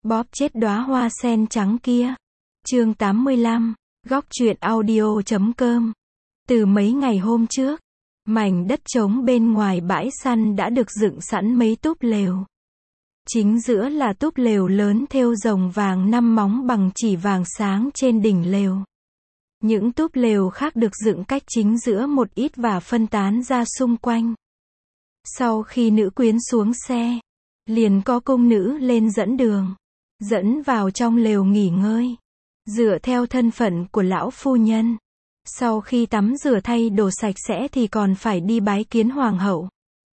Bóp chết đóa hoa sen trắng kia. Chương 85, góc truyện audio.com. Từ mấy ngày hôm trước, mảnh đất trống bên ngoài bãi săn đã được dựng sẵn mấy túp lều. Chính giữa là túp lều lớn thêu rồng vàng 5 móng bằng chỉ vàng sáng trên đỉnh lều. Những túp lều khác được dựng cách chính giữa một ít và phân tán ra xung quanh. Sau khi nữ quyến xuống xe, liền có cung nữ lên dẫn đường, dẫn vào trong lều nghỉ ngơi. Dựa theo thân phận của lão phu nhân, sau khi tắm rửa thay đồ sạch sẽ thì còn phải đi bái kiến hoàng hậu.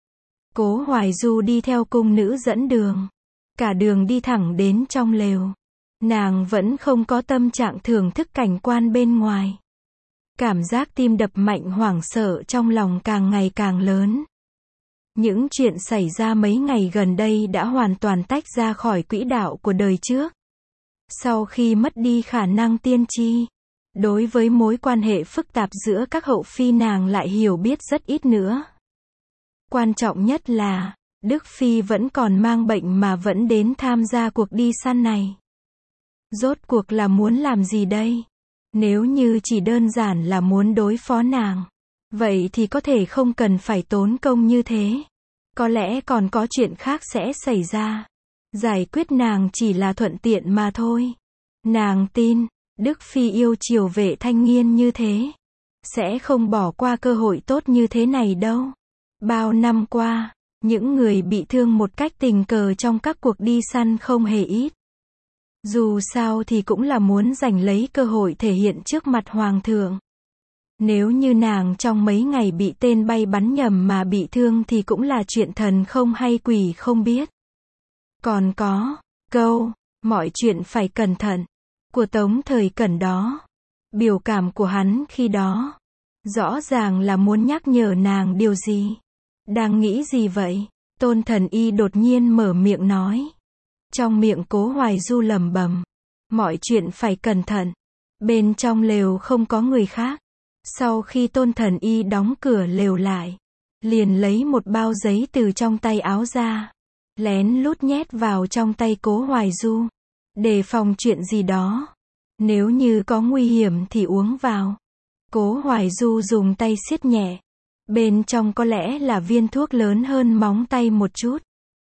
Cố Hoài Du đi theo cung nữ dẫn đường, cả đường đi thẳng đến trong lều. Nàng vẫn không có tâm trạng thưởng thức cảnh quan bên ngoài. Cảm giác tim đập mạnh hoảng sợ trong lòng càng ngày càng lớn. Những chuyện xảy ra mấy ngày gần đây đã hoàn toàn tách ra khỏi quỹ đạo của đời trước. Sau khi mất đi khả năng tiên tri, đối với mối quan hệ phức tạp giữa các hậu phi nàng lại hiểu biết rất ít nữa. Quan trọng nhất là, Đức Phi vẫn còn mang bệnh mà vẫn đến tham gia cuộc đi săn này. Rốt cuộc là muốn làm gì đây? Nếu như chỉ đơn giản là muốn đối phó nàng, vậy thì có thể không cần phải tốn công như thế. Có lẽ còn có chuyện khác sẽ xảy ra. Giải quyết nàng chỉ là thuận tiện mà thôi. Nàng tin, Đức Phi yêu chiều Vệ Thanh Nghiên như thế, sẽ không bỏ qua cơ hội tốt như thế này đâu. Bao năm qua, những người bị thương một cách tình cờ trong các cuộc đi săn không hề ít. Dù sao thì cũng là muốn giành lấy cơ hội thể hiện trước mặt hoàng thượng. Nếu như nàng trong mấy ngày bị tên bay bắn nhầm mà bị thương thì cũng là chuyện thần không hay quỷ không biết. Còn có câu, mọi chuyện phải cẩn thận, của Tống Thời Cẩn đó. Biểu cảm của hắn khi đó, rõ ràng là muốn nhắc nhở nàng điều gì. Đang nghĩ gì vậy? Tôn Thần Y đột nhiên mở miệng nói. Trong miệng Cố Hoài Du lẩm bẩm, mọi chuyện phải cẩn thận. Bên trong lều không có người khác. Sau khi Tôn Thần Y đóng cửa lều lại, liền lấy một bao giấy từ trong tay áo ra, lén lút nhét vào trong tay Cố Hoài Du, đề phòng chuyện gì đó. Nếu như có nguy hiểm thì uống vào. Cố Hoài Du dùng tay siết nhẹ. Bên trong có lẽ là viên thuốc lớn hơn móng tay một chút.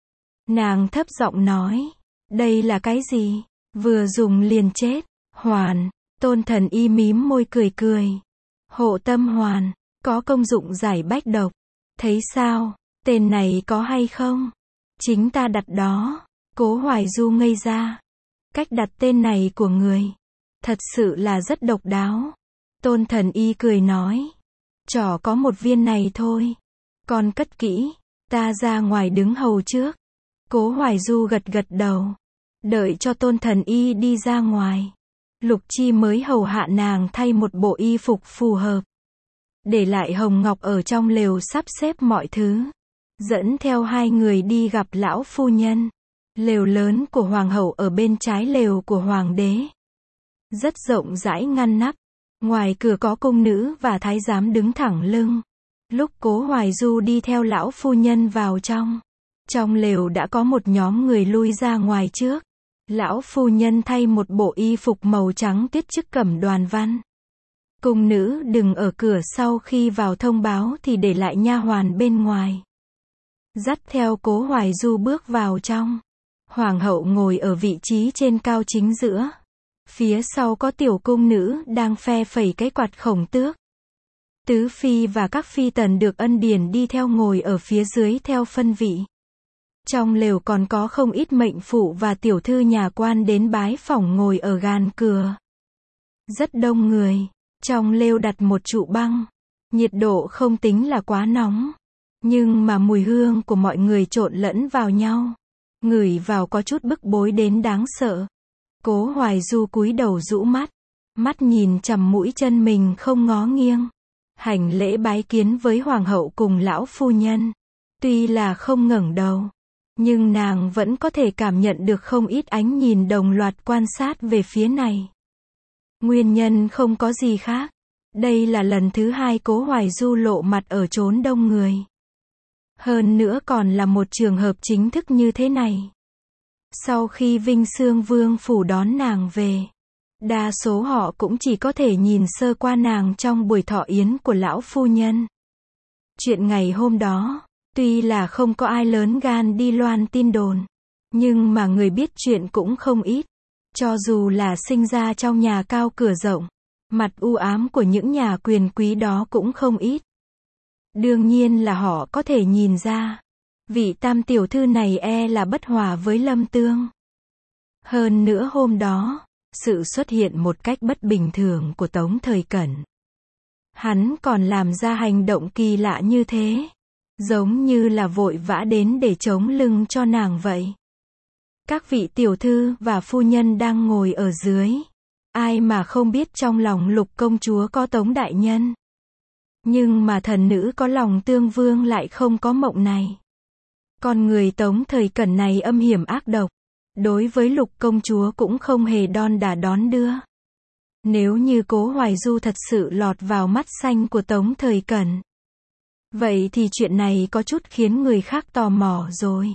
Nàng thấp giọng nói, đây là cái gì? Vừa dùng liền chết. Hoàn. Tôn Thần Y mím môi cười cười. Hộ tâm hoàn, có công dụng giải bách độc. Thấy sao, tên này có hay không? Chính ta đặt đó. Cố Hoài Du ngây ra. Cách đặt tên này của người, thật sự là rất độc đáo. Tôn Thần Y cười nói, trỏ có một viên này thôi. Con cất kỹ, ta ra ngoài đứng hầu trước. Cố Hoài Du gật gật đầu. Đợi cho Tôn Thần Y đi ra ngoài, Lục Chi mới hầu hạ nàng thay một bộ y phục phù hợp. Để lại Hồng Ngọc ở trong lều sắp xếp mọi thứ. Dẫn theo hai người đi gặp lão phu nhân. Lều lớn của hoàng hậu ở bên trái lều của hoàng đế. Rất rộng rãi ngăn nắp. Ngoài cửa có cung nữ và thái giám đứng thẳng lưng. Lúc Cố Hoài Du đi theo lão phu nhân vào trong. Trong lều đã có một nhóm người lui ra ngoài trước. Lão phu nhân thay một bộ y phục màu trắng tiết chức cẩm đoàn văn. Cung nữ đừng ở cửa sau khi vào thông báo thì để lại nha hoàn bên ngoài. Dắt theo Cố Hoài Du bước vào trong. Hoàng hậu ngồi ở vị trí trên cao chính giữa. Phía sau có tiểu cung nữ đang phe phẩy cái quạt khổng tước. Tứ phi và các phi tần được ân điển đi theo ngồi ở phía dưới theo phân vị. Trong lều còn có không ít mệnh phụ và tiểu thư nhà quan đến bái phỏng ngồi ở gan cửa. Rất đông người. Trong lều đặt một trụ băng. Nhiệt độ không tính là quá nóng. Nhưng mà mùi hương của mọi người trộn lẫn vào nhau. Ngửi vào có chút bức bối đến đáng sợ. Cố Hoài Du cúi đầu rũ mắt. Mắt nhìn chằm mũi chân mình không ngó nghiêng. Hành lễ bái kiến với hoàng hậu cùng lão phu nhân. Tuy là không ngẩng đầu, nhưng nàng vẫn có thể cảm nhận được không ít ánh nhìn đồng loạt quan sát về phía này. Nguyên nhân không có gì khác. Đây là lần thứ hai Cố Hoài Du lộ mặt ở chốn đông người. Hơn nữa còn là một trường hợp chính thức như thế này. Sau khi Vinh Xương Vương phủ đón nàng về, đa số họ cũng chỉ có thể nhìn sơ qua nàng trong buổi thọ yến của lão phu nhân. Chuyện ngày hôm đó, tuy là không có ai lớn gan đi loan tin đồn, nhưng mà người biết chuyện cũng không ít. Cho dù là sinh ra trong nhà cao cửa rộng, mặt u ám của những nhà quyền quý đó cũng không ít. Đương nhiên là họ có thể nhìn ra, vị tam tiểu thư này là bất hòa với Lâm Tương. Hơn nữa hôm đó, sự xuất hiện một cách bất bình thường của Tống Thời Cẩn. Hắn còn làm ra hành động kỳ lạ như thế, giống như là vội vã đến để chống lưng cho nàng vậy. Các vị tiểu thư và phu nhân đang ngồi ở dưới. Ai mà không biết trong lòng Lục công chúa có Tống đại nhân. Nhưng mà thần nữ có lòng tương vương lại không có mộng này. Con người Tống Thời Cẩn này âm hiểm ác độc. Đối với Lục công chúa cũng không hề đon đả đón đưa. Nếu như Cố Hoài Du thật sự lọt vào mắt xanh của Tống Thời Cẩn, vậy thì chuyện này có chút khiến người khác tò mò rồi.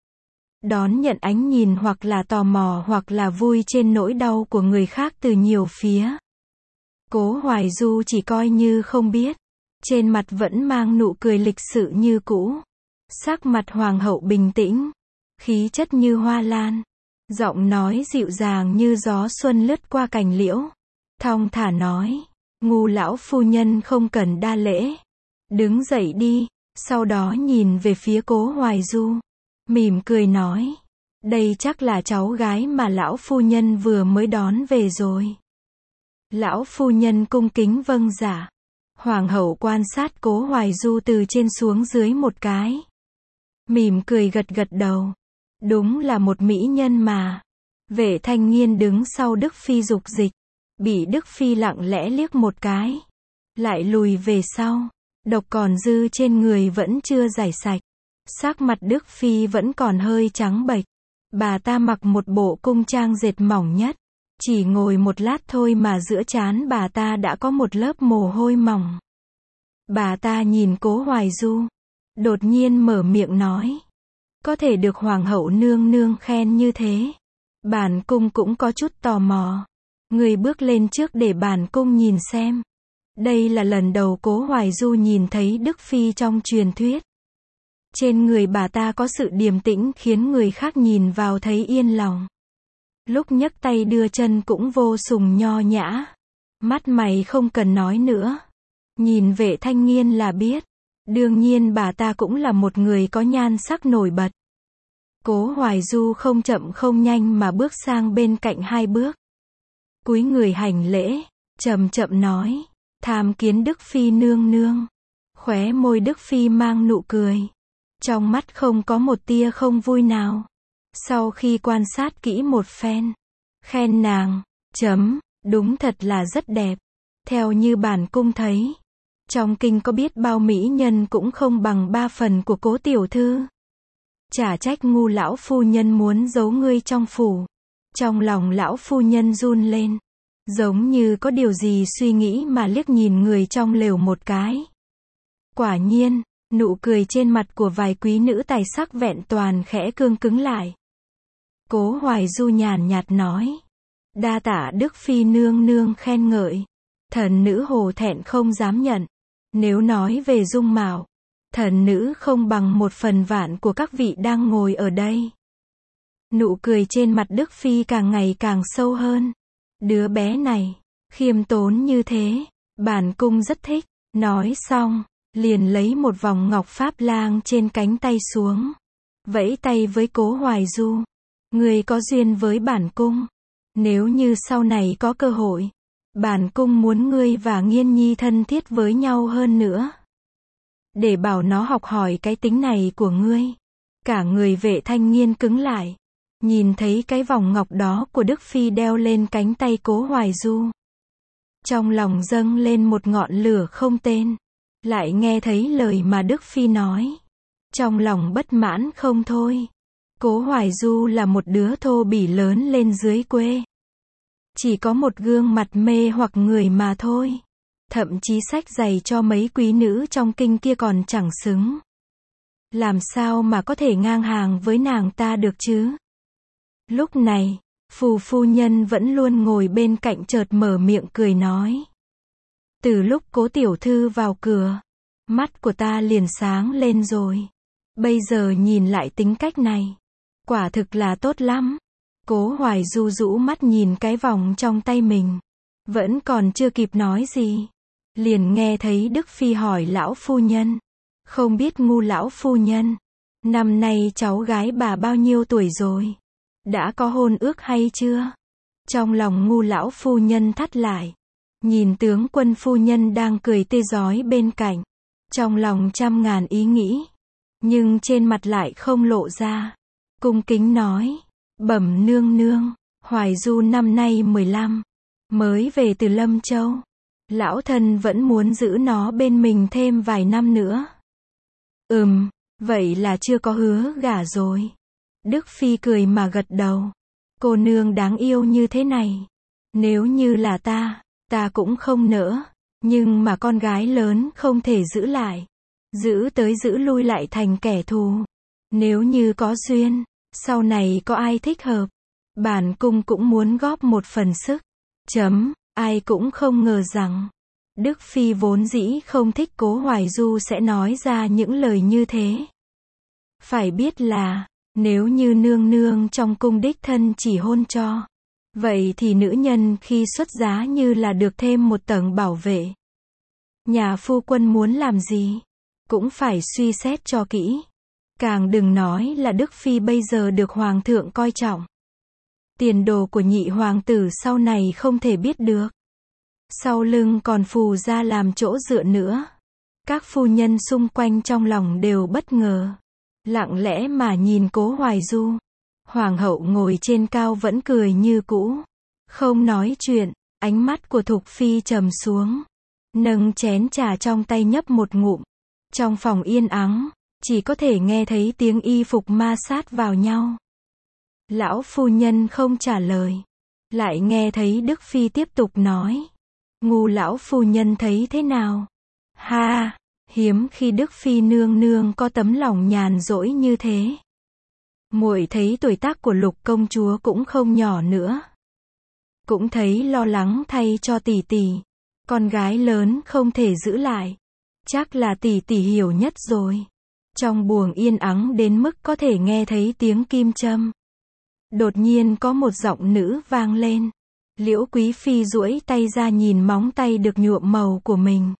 Đón nhận ánh nhìn hoặc là tò mò hoặc là vui trên nỗi đau của người khác từ nhiều phía. Cố Hoài Du chỉ coi như không biết. Trên mặt vẫn mang nụ cười lịch sự như cũ. Sắc mặt hoàng hậu bình tĩnh. Khí chất như hoa lan. Giọng nói dịu dàng như gió xuân lướt qua cành liễu. Thong thả nói. Ngu lão phu nhân không cần đa lễ. Đứng dậy đi. Sau đó nhìn về phía Cố Hoài Du. Mỉm cười nói. Đây chắc là cháu gái mà lão phu nhân vừa mới đón về rồi. Lão phu nhân cung kính vâng dạ. Hoàng hậu quan sát Cố Hoài Du từ trên xuống dưới một cái. Mỉm cười gật gật đầu. Đúng là một mỹ nhân mà. Vệ Thanh Nghiên đứng sau Đức Phi dục dịch. Bị Đức Phi lặng lẽ liếc một cái. Lại lùi về sau. Độc còn dư trên người vẫn chưa giải sạch. Sắc mặt Đức Phi vẫn còn hơi trắng bệch. Bà ta mặc một bộ cung trang dệt mỏng nhất. Chỉ ngồi một lát thôi mà giữa trán bà ta đã có một lớp mồ hôi mỏng. Bà ta nhìn Cố Hoài Du. Đột nhiên mở miệng nói. Có thể được Hoàng hậu nương nương khen như thế. Bản cung cũng có chút tò mò. Người bước lên trước để bản cung nhìn xem. Đây là lần đầu Cố Hoài Du nhìn thấy Đức Phi trong truyền thuyết. Trên người bà ta có sự điềm tĩnh khiến người khác nhìn vào thấy yên lòng. Lúc nhấc tay đưa chân cũng vô sùng nho nhã. Mắt mày không cần nói nữa. Nhìn Vệ Thanh Nghiên là biết. Đương nhiên bà ta cũng là một người có nhan sắc nổi bật. Cố Hoài Du không chậm không nhanh mà bước sang bên cạnh hai bước. Cúi người hành lễ, chậm chậm nói. Tham kiến Đức Phi nương nương. Khóe môi Đức Phi mang nụ cười. Trong mắt không có một tia không vui nào. Sau khi quan sát kỹ một phen, khen nàng, đúng thật là rất đẹp. Theo như bản cung thấy, trong kinh có biết bao mỹ nhân cũng không bằng 3 phần của Cố tiểu thư. Chả trách ngu lão phu nhân muốn giấu ngươi trong phủ. Trong lòng lão phu nhân run lên, giống như có điều gì suy nghĩ mà liếc nhìn người trong lều một cái. Quả nhiên, nụ cười trên mặt của vài quý nữ tài sắc vẹn toàn khẽ cương cứng lại. Cố Hoài Du nhàn nhạt nói. Đa tạ Đức Phi nương nương khen ngợi. Thần nữ hổ thẹn không dám nhận. Nếu nói về dung mạo, thần nữ không bằng 1/1000 của các vị đang ngồi ở đây. Nụ cười trên mặt Đức Phi càng ngày càng sâu hơn. Đứa bé này, khiêm tốn như thế, bản cung rất thích. Nói xong, liền lấy một vòng ngọc pháp lang trên cánh tay xuống. Vẫy tay với Cố Hoài Du. Người có duyên với bản cung. Nếu như sau này có cơ hội, bản cung muốn ngươi và Nghiên Nhi thân thiết với nhau hơn nữa. Để bảo nó học hỏi cái tính này của ngươi. Cả người Vệ Thanh Nghiên cứng lại. Nhìn thấy cái vòng ngọc đó của Đức Phi đeo lên cánh tay Cố Hoài Du. Trong lòng dâng lên một ngọn lửa không tên. Lại nghe thấy lời mà Đức Phi nói. Trong lòng bất mãn không thôi. Cố Hoài Du là một đứa thô bỉ lớn lên dưới quê. Chỉ có một gương mặt mê hoặc người mà thôi. Thậm chí xách giày cho mấy quý nữ trong kinh kia còn chẳng xứng. Làm sao mà có thể ngang hàng với nàng ta được chứ? Lúc này, Phù phu nhân vẫn luôn ngồi bên cạnh chợt mở miệng cười nói. Từ lúc Cố tiểu thư vào cửa, mắt của ta liền sáng lên rồi. Bây giờ nhìn lại tính cách này, quả thực là tốt lắm. Cố Hoài Du rũ mắt nhìn cái vòng trong tay mình, vẫn còn chưa kịp nói gì, liền nghe thấy Đức Phi hỏi lão phu nhân. Không biết Ngu lão phu nhân, năm nay cháu gái bà bao nhiêu tuổi rồi? Đã có hôn ước hay chưa? Trong lòng Ngu lão phu nhân thắt lại, nhìn tướng quân phu nhân đang cười tươi rói bên cạnh, trong lòng trăm ngàn ý nghĩ, nhưng trên mặt lại không lộ ra. Cung kính nói, bẩm nương nương, Hoài Du năm nay 15, mới về từ Lâm Châu. Lão thân vẫn muốn giữ nó bên mình thêm vài năm nữa. Vậy là chưa có hứa gả rồi. Đức Phi cười mà gật đầu. Cô nương đáng yêu như thế này, nếu như là ta cũng không nỡ. Nhưng mà con gái lớn không thể giữ lại. Giữ tới giữ lui lại thành kẻ thù. Nếu như có duyên, sau này có ai thích hợp, bản cung cũng muốn góp một phần sức. Ai cũng không ngờ rằng, Đức Phi vốn dĩ không thích Cố Hoài Du sẽ nói ra những lời như thế. Phải biết là, nếu như nương nương trong cung đích thân chỉ hôn cho, vậy thì nữ nhân khi xuất giá như là được thêm một tầng bảo vệ. Nhà phu quân muốn làm gì, cũng phải suy xét cho kỹ. Càng đừng nói là Đức Phi bây giờ được Hoàng thượng coi trọng. Tiền đồ của nhị hoàng tử sau này không thể biết được. Sau lưng còn Phù gia làm chỗ dựa nữa. Các phu nhân xung quanh trong lòng đều bất ngờ, lặng lẽ mà nhìn Cố Hoài Du. Hoàng hậu ngồi trên cao vẫn cười như cũ, không nói chuyện. Ánh mắt của Thục Phi trầm xuống, nâng chén trà trong tay nhấp một ngụm. Trong phòng yên ắng, chỉ có thể nghe thấy tiếng y phục ma sát vào nhau. Lão phu nhân không trả lời, lại nghe thấy Đức Phi tiếp tục nói. Ngu lão phu nhân thấy thế nào? Ha, hiếm khi Đức Phi nương nương có tấm lòng nhàn rỗi như thế. Muội thấy tuổi tác của Lục công chúa cũng không nhỏ nữa, cũng thấy lo lắng thay cho tỷ tỷ. Con gái lớn không thể giữ lại, chắc là tỷ tỷ hiểu nhất rồi. Trong buồng yên ắng đến mức có thể nghe thấy tiếng kim châm. Đột nhiên có một giọng nữ vang lên. Liễu Quý Phi duỗi tay ra nhìn móng tay được nhuộm màu của mình,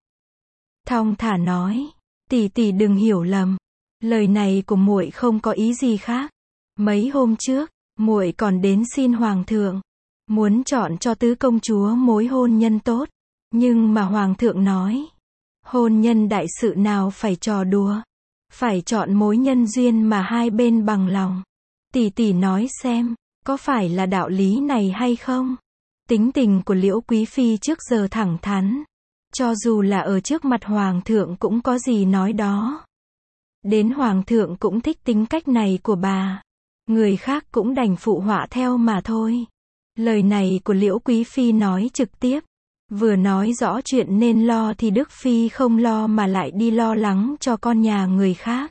thong thả nói, tỷ tỷ đừng hiểu lầm, lời này của muội không có ý gì khác. Mấy hôm trước, muội còn đến xin hoàng thượng, muốn chọn cho tứ công chúa mối hôn nhân tốt, nhưng mà hoàng thượng nói, hôn nhân đại sự nào phải trò đùa, phải chọn mối nhân duyên mà hai bên bằng lòng. Tỷ tỷ nói xem, có phải là đạo lý này hay không? Tính tình của Liễu Quý Phi trước giờ thẳng thắn, cho dù là ở trước mặt hoàng thượng cũng có gì nói đó. Đến hoàng thượng cũng thích tính cách này của bà, người khác cũng đành phụ họa theo mà thôi. Lời này của Liễu Quý Phi nói trực tiếp, vừa nói rõ chuyện nên lo thì Đức Phi không lo mà lại đi lo lắng cho con nhà người khác,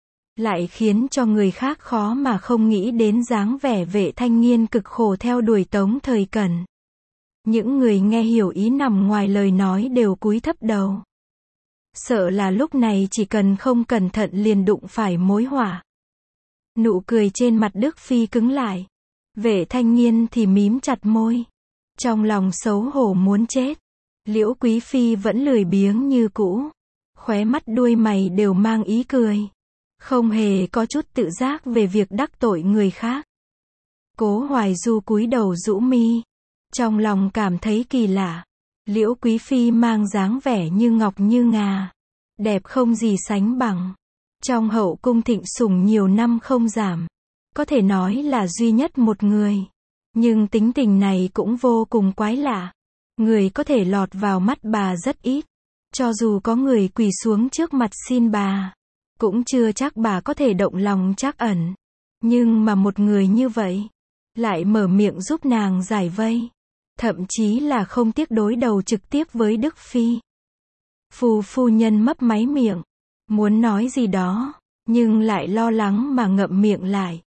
lại khiến cho người khác khó mà không nghĩ đến dáng vẻ Vệ Thanh Nghiên cực khổ theo đuổi Tống Thời Cẩn. Những người nghe hiểu ý nằm ngoài lời nói đều cúi thấp đầu, sợ là lúc này chỉ cần không cẩn thận liền đụng phải mối họa. Nụ cười trên mặt Đức Phi cứng lại, Vệ Thanh Nghiên thì mím chặt môi, trong lòng xấu hổ muốn chết. Liễu Quý Phi vẫn lười biếng như cũ, khóe mắt đuôi mày đều mang ý cười, không hề có chút tự giác về việc đắc tội người khác. Cố Hoài Du cúi đầu rũ mi, trong lòng cảm thấy kỳ lạ. Liễu Quý Phi mang dáng vẻ như ngọc như ngà, đẹp không gì sánh bằng. Trong hậu cung thịnh sủng nhiều năm không giảm, có thể nói là duy nhất một người. Nhưng tính tình này cũng vô cùng quái lạ. Người có thể lọt vào mắt bà rất ít. Cho dù có người quỳ xuống trước mặt xin bà, cũng chưa chắc bà có thể động lòng trắc ẩn. Nhưng mà một người như vậy, lại mở miệng giúp nàng giải vây. Thậm chí là không tiếc đối đầu trực tiếp với Đức Phi. Phu nhân mấp máy miệng, muốn nói gì đó, nhưng lại lo lắng mà ngậm miệng lại.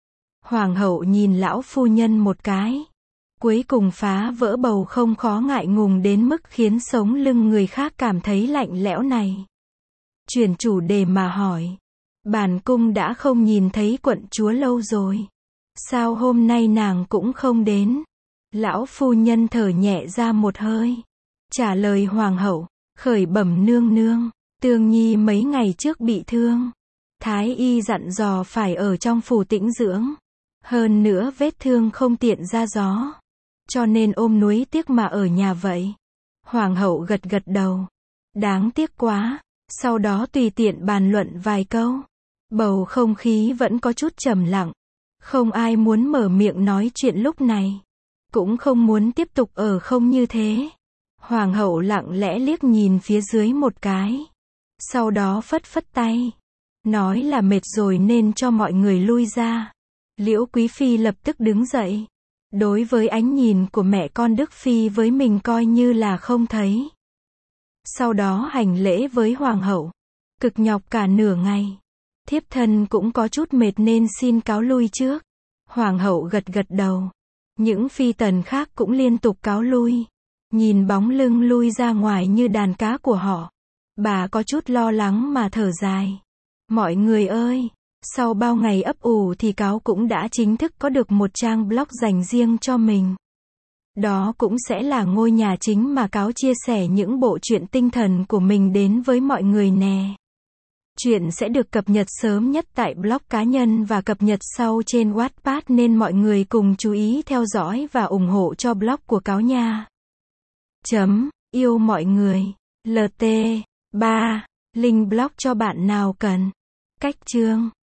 Hoàng hậu nhìn lão phu nhân một cái. Cuối cùng phá vỡ bầu không khó ngại ngùng đến mức khiến sống lưng người khác cảm thấy lạnh lẽo này. Chuyển chủ đề mà hỏi. Bản cung đã không nhìn thấy quận chúa lâu rồi. Sao hôm nay nàng cũng không đến? Lão phu nhân thở nhẹ ra một hơi. Trả lời hoàng hậu. Khởi bẩm nương nương. Tương Nhi mấy ngày trước bị thương. Thái y dặn dò phải ở trong phủ tĩnh dưỡng. Hơn nữa vết thương không tiện ra gió. Cho nên ôm nuối tiếc mà ở nhà vậy. Hoàng hậu gật gật đầu. Đáng tiếc quá. Sau đó tùy tiện bàn luận vài câu. Bầu không khí vẫn có chút trầm lặng. Không ai muốn mở miệng nói chuyện lúc này. Cũng không muốn tiếp tục ở không như thế. Hoàng hậu lặng lẽ liếc nhìn phía dưới một cái. Sau đó phất phất tay. Nói là mệt rồi nên cho mọi người lui ra. Liễu Quý Phi lập tức đứng dậy. Đối với ánh nhìn của mẹ con Đức Phi với mình coi như là không thấy. Sau đó hành lễ với Hoàng hậu. Cực nhọc cả nửa ngày. Thiếp thân cũng có chút mệt nên xin cáo lui trước. Hoàng hậu gật gật đầu. Những phi tần khác cũng liên tục cáo lui. Nhìn bóng lưng lui ra ngoài như đàn cá của họ. Bà có chút lo lắng mà thở dài. Mọi người ơi! Sau bao ngày ấp ủ thì Cáo cũng đã chính thức có được một trang blog dành riêng cho mình. Đó cũng sẽ là ngôi nhà chính mà Cáo chia sẻ những bộ truyện tinh thần của mình đến với mọi người nè. Chuyện sẽ được cập nhật sớm nhất tại blog cá nhân và cập nhật sau trên Wattpad nên mọi người cùng chú ý theo dõi và ủng hộ cho blog của Cáo nha. Yêu mọi người. LT 3. Link blog cho bạn nào cần. Cách chương